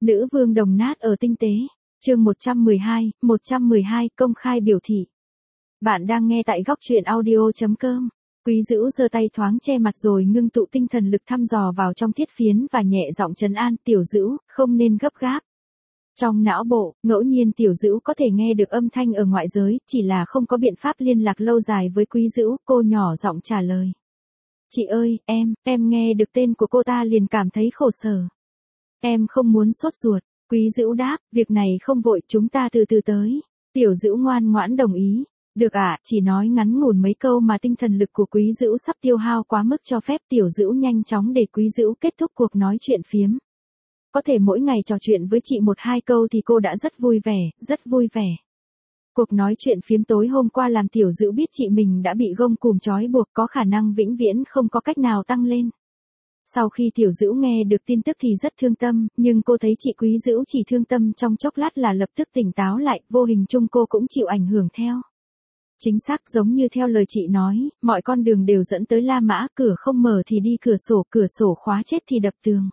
Nữ vương đồng nát ở tinh tế. Chương 112 công khai biểu thị. Bạn đang nghe tại góc truyện audio.com. Quý Dữu giơ tay thoáng che mặt rồi ngưng tụ tinh thần lực thăm dò vào trong thiết phiến và nhẹ giọng trấn an Tiểu Dữu, không nên gấp gáp. Trong não bộ, ngẫu nhiên Tiểu Dữu có thể nghe được âm thanh ở ngoại giới, chỉ là không có biện pháp liên lạc lâu dài với Quý Dữu, cô nhỏ giọng trả lời. Chị ơi, em nghe được tên của cô ta liền cảm thấy khổ sở. Em không muốn sốt ruột. Quý Dữu đáp, việc này không vội, chúng ta từ từ tới. Tiểu Dữu ngoan ngoãn đồng ý. Được ạ, chỉ nói ngắn ngủn mấy câu mà tinh thần lực của Quý Dữu sắp tiêu hao quá mức cho phép Tiểu Dữu nhanh chóng để Quý Dữu kết thúc cuộc nói chuyện phiếm. Có thể mỗi ngày trò chuyện với chị 1-2 câu thì cô đã rất vui vẻ. Cuộc nói chuyện phiếm tối hôm qua làm Tiểu Dữu biết chị mình đã bị gông cùm trói buộc, có khả năng vĩnh viễn không có cách nào tăng lên. Sau khi Tiểu Dữu nghe được tin tức thì rất thương tâm, nhưng cô thấy chị Quý Dữu chỉ thương tâm trong chốc lát là lập tức tỉnh táo lại, vô hình chung cô cũng chịu ảnh hưởng theo. Chính xác, giống như theo lời chị nói, mọi con đường đều dẫn tới La Mã, cửa không mở thì đi cửa sổ khóa chết thì đập tường.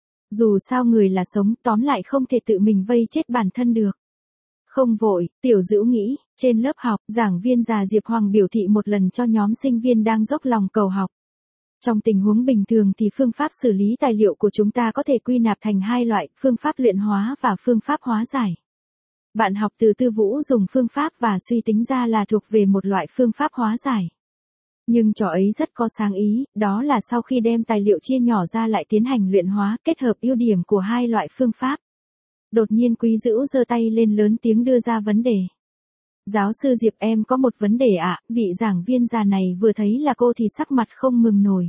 Dù sao người là sống, tóm lại không thể tự mình vây chết bản thân được. Không vội, Tiểu Dữu nghĩ, trên lớp học, giảng viên già Diệp Hoàng biểu thị một lần cho nhóm sinh viên đang dốc lòng cầu học. Trong tình huống bình thường thì phương pháp xử lý tài liệu của chúng ta có thể quy nạp thành 2 loại, phương pháp luyện hóa và phương pháp hóa giải. Bạn học từ Tư Vũ dùng phương pháp và suy tính ra là thuộc về một loại phương pháp hóa giải. Nhưng trò ấy rất có sáng ý, đó là sau khi đem tài liệu chia nhỏ ra lại tiến hành luyện hóa, kết hợp ưu điểm của 2 loại phương pháp. Đột nhiên Quý Dữu giơ tay lên lớn tiếng đưa ra vấn đề. Giáo sư Diệp, em có một vấn đề ạ. Vị giảng viên già này vừa thấy là cô thì sắc mặt không mừng nổi.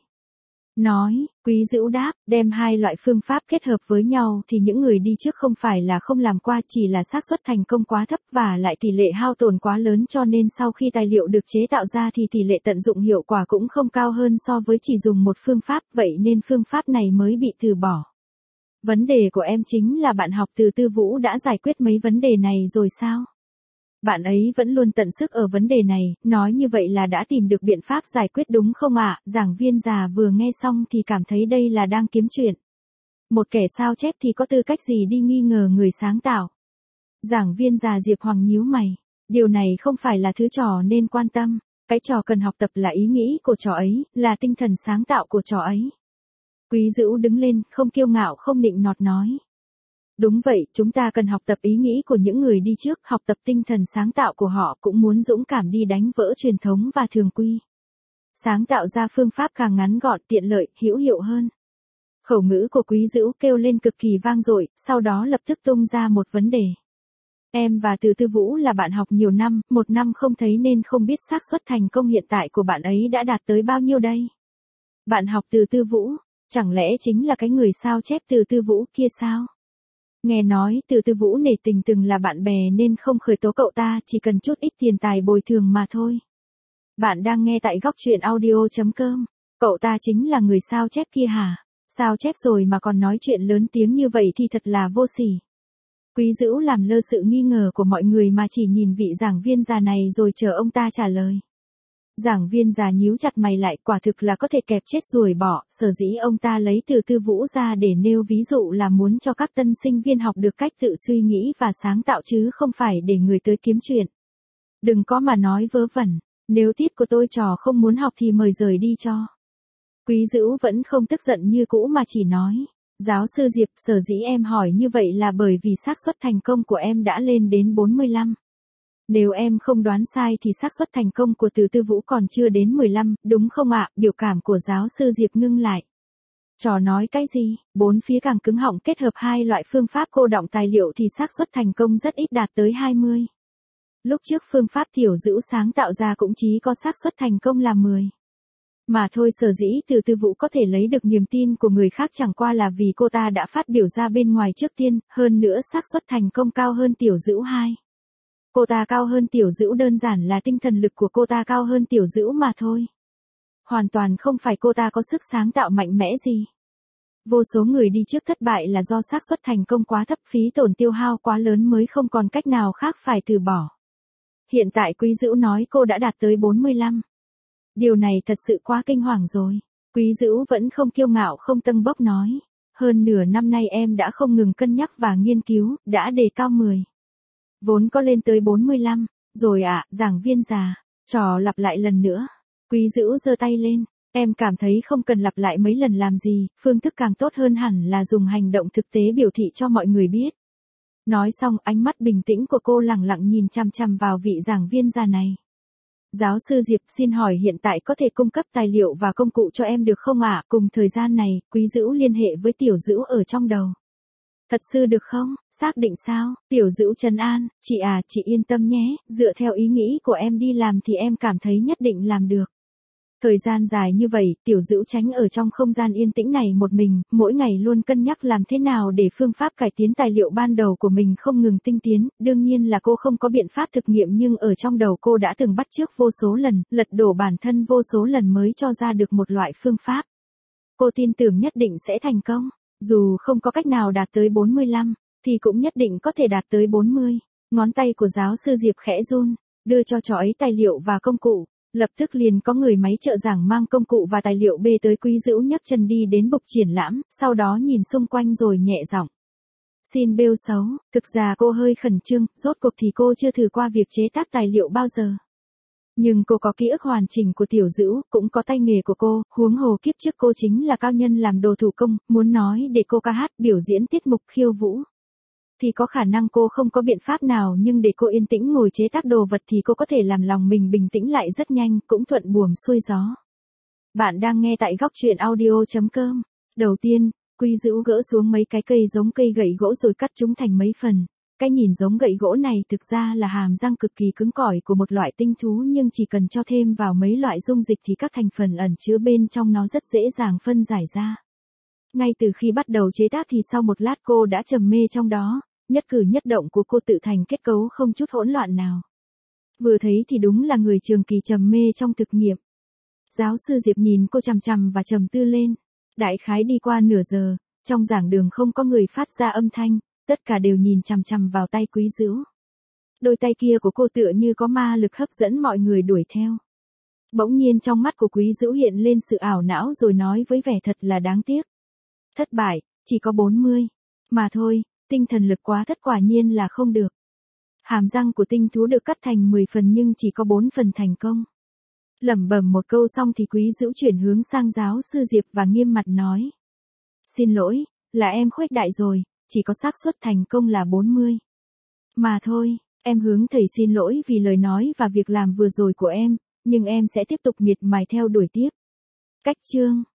Nói, Quý Dữu đáp, đem 2 loại phương pháp kết hợp với nhau thì những người đi trước không phải là không làm qua, chỉ là xác suất thành công quá thấp và lại tỷ lệ hao tổn quá lớn, cho nên sau khi tài liệu được chế tạo ra thì tỷ lệ tận dụng hiệu quả cũng không cao hơn so với chỉ dùng một phương pháp, vậy nên phương pháp này mới bị từ bỏ. Vấn đề của em chính là bạn học từ Tư Vũ đã giải quyết mấy vấn đề này rồi sao? Bạn ấy vẫn luôn tận sức ở vấn đề này, nói như vậy là đã tìm được biện pháp giải quyết đúng không ạ? Giảng viên già vừa nghe xong thì cảm thấy đây là đang kiếm chuyện. Một kẻ sao chép thì có tư cách gì đi nghi ngờ người sáng tạo? Giảng viên già Diệp Hoàng nhíu mày. Điều này không phải là thứ trò nên quan tâm. Cái trò cần học tập là ý nghĩ của trò ấy, là tinh thần sáng tạo của trò ấy. Quý Dữu đứng lên, không kiêu ngạo không nịnh nọt nói. Đúng vậy, chúng ta cần học tập ý nghĩ của những người đi trước, học tập tinh thần sáng tạo của họ, cũng muốn dũng cảm đi đánh vỡ truyền thống và thường quy. Sáng tạo ra phương pháp càng ngắn gọn, tiện lợi, hữu hiệu hơn. Khẩu ngữ của Quý Dữu kêu lên cực kỳ vang dội, sau đó lập tức tung ra một vấn đề. Em và Từ Tư Vũ là bạn học nhiều năm, 1 năm không thấy nên không biết xác suất thành công hiện tại của bạn ấy đã đạt tới bao nhiêu đây? Bạn học Từ Tư Vũ, chẳng lẽ chính là cái người sao chép Từ Tư Vũ kia sao? Nghe nói Từ Tư Vũ nể tình từng là bạn bè nên không khởi tố cậu ta, chỉ cần chút ít tiền tài bồi thường mà thôi. Bạn đang nghe tại góc truyện audio.com. Cậu ta chính là người sao chép kia hả? Sao chép rồi mà còn nói chuyện lớn tiếng như vậy thì thật là vô sỉ. Quý Dữu làm lơ sự nghi ngờ của mọi người mà chỉ nhìn vị giảng viên già này rồi chờ ông ta trả lời. Giảng viên già nhíu chặt mày lại, quả thực là có thể kẹp chết ruồi bỏ, sở dĩ ông ta lấy Từ Tư Vũ ra để nêu ví dụ là muốn cho các tân sinh viên học được cách tự suy nghĩ và sáng tạo chứ không phải để người tới kiếm chuyện. Đừng có mà nói vớ vẩn, nếu tiết của tôi trò không muốn học thì mời rời đi cho. Quý Dữu vẫn không tức giận như cũ mà chỉ nói, giáo sư Diệp, sở dĩ em hỏi như vậy là bởi vì xác suất thành công của em đã lên đến 45. Nếu em không đoán sai thì xác suất thành công của Từ Tư Vũ còn chưa đến 15, đúng không ạ? Biểu cảm của giáo sư Diệp ngưng lại. Trò nói cái gì? 4 phía càng cứng họng kết hợp 2 loại phương pháp cô đọng tài liệu thì xác suất thành công rất ít, đạt tới 20. Lúc trước phương pháp Tiểu Dữu sáng tạo ra cũng chỉ có xác suất thành công là 10. Mà thôi, sở dĩ Từ Tư Vũ có thể lấy được niềm tin của người khác chẳng qua là vì cô ta đã phát biểu ra bên ngoài trước tiên, hơn nữa xác suất thành công cao hơn Tiểu Dữu 2. Cô ta cao hơn Tiểu Dữu đơn giản là tinh thần lực của cô ta cao hơn Tiểu Dữu mà thôi. Hoàn toàn không phải cô ta có sức sáng tạo mạnh mẽ gì. Vô số người đi trước thất bại là do xác suất thành công quá thấp, phí tổn tiêu hao quá lớn mới không còn cách nào khác phải từ bỏ. Hiện tại Quý Dữu nói cô đã đạt tới 45. Điều này thật sự quá kinh hoàng rồi. Quý Dữu vẫn không kiêu ngạo không tâng bốc nói. Hơn nửa năm nay em đã không ngừng cân nhắc và nghiên cứu, đã đề cao 10. Vốn có lên tới 45, rồi ạ, giảng viên già. Trò lặp lại lần nữa. Quý Dữ giơ tay lên. Em cảm thấy không cần lặp lại mấy lần làm gì, phương thức càng tốt hơn hẳn là dùng hành động thực tế biểu thị cho mọi người biết. Nói xong ánh mắt bình tĩnh của cô lẳng lặng nhìn chằm chằm vào vị giảng viên già này. Giáo sư Diệp xin hỏi hiện tại có thể cung cấp tài liệu và công cụ cho em được không ạ? Cùng thời gian này, Quý Dữ liên hệ với Tiểu Dữ ở trong đầu. Thật sự được không? Xác định sao? Tiểu Dữ trấn an, chị à, chị yên tâm nhé, dựa theo ý nghĩ của em đi làm thì em cảm thấy nhất định làm được. Thời gian dài như vậy, Tiểu Dữ tránh ở trong không gian yên tĩnh này một mình, mỗi ngày luôn cân nhắc làm thế nào để phương pháp cải tiến tài liệu ban đầu của mình không ngừng tinh tiến, đương nhiên là cô không có biện pháp thực nghiệm nhưng ở trong đầu cô đã từng bắt chước vô số lần, lật đổ bản thân vô số lần mới cho ra được một loại phương pháp. Cô tin tưởng nhất định sẽ thành công, dù không có cách nào đạt tới 45, thì cũng nhất định có thể đạt tới 40. Ngón tay của giáo sư Diệp khẽ run, đưa cho trò ấy tài liệu và công cụ. Lập tức liền có người máy trợ giảng mang công cụ và tài liệu bê tới. Quý Dữ nhấc chân đi đến bục triển lãm, sau đó nhìn xung quanh rồi nhẹ giọng. Xin bêu xấu, thực ra cô hơi khẩn trương, rốt cuộc thì cô chưa thử qua việc chế tác tài liệu bao giờ. Nhưng cô có ký ức hoàn chỉnh của Tiểu Dữ, cũng có tay nghề của cô, huống hồ kiếp trước cô chính là cao nhân làm đồ thủ công, muốn nói để cô ca hát, biểu diễn tiết mục khiêu vũ. Thì có khả năng cô không có biện pháp nào nhưng để cô yên tĩnh ngồi chế tác đồ vật thì cô có thể làm lòng mình bình tĩnh lại rất nhanh, cũng thuận buồm xuôi gió. Bạn đang nghe tại góc truyện audio.com. Đầu tiên, Quý Dữ gỡ xuống mấy cái cây giống cây gậy gỗ rồi cắt chúng thành mấy phần. Cái nhìn giống gậy gỗ này thực ra là hàm răng cực kỳ cứng cỏi của một loại tinh thú nhưng chỉ cần cho thêm vào mấy loại dung dịch thì các thành phần ẩn chứa bên trong nó rất dễ dàng phân giải ra. Ngay từ khi bắt đầu chế tác thì sau một lát cô đã trầm mê trong đó. Nhất cử nhất động của cô tự thành kết cấu không chút hỗn loạn nào. Vừa thấy thì đúng là người trường kỳ trầm mê trong thực nghiệm. Giáo sư Diệp nhìn cô chằm chằm và trầm tư lên. Đại khái đi qua nửa giờ, trong giảng đường không có người phát ra âm thanh, tất cả đều nhìn chằm chằm vào tay Quý Dữ. Đôi tay kia của cô tựa như có ma lực hấp dẫn mọi người đuổi theo. Bỗng nhiên trong mắt của Quý Dữ hiện lên sự ảo não rồi nói với vẻ thật là đáng tiếc. Thất bại, chỉ có 40. Mà thôi. Tinh thần lực quá thất quả nhiên là không được. Hàm răng của tinh thú được cắt thành 10 phần nhưng chỉ có 4 phần thành công. Lẩm bẩm một câu xong thì Quý Dữ chuyển hướng sang giáo sư Diệp và nghiêm mặt nói. Xin lỗi, là em khuếch đại rồi, chỉ có xác suất thành công là 40. Mà thôi, em hướng thầy xin lỗi vì lời nói và việc làm vừa rồi của em, nhưng em sẽ tiếp tục miệt mài theo đuổi tiếp. Cách chương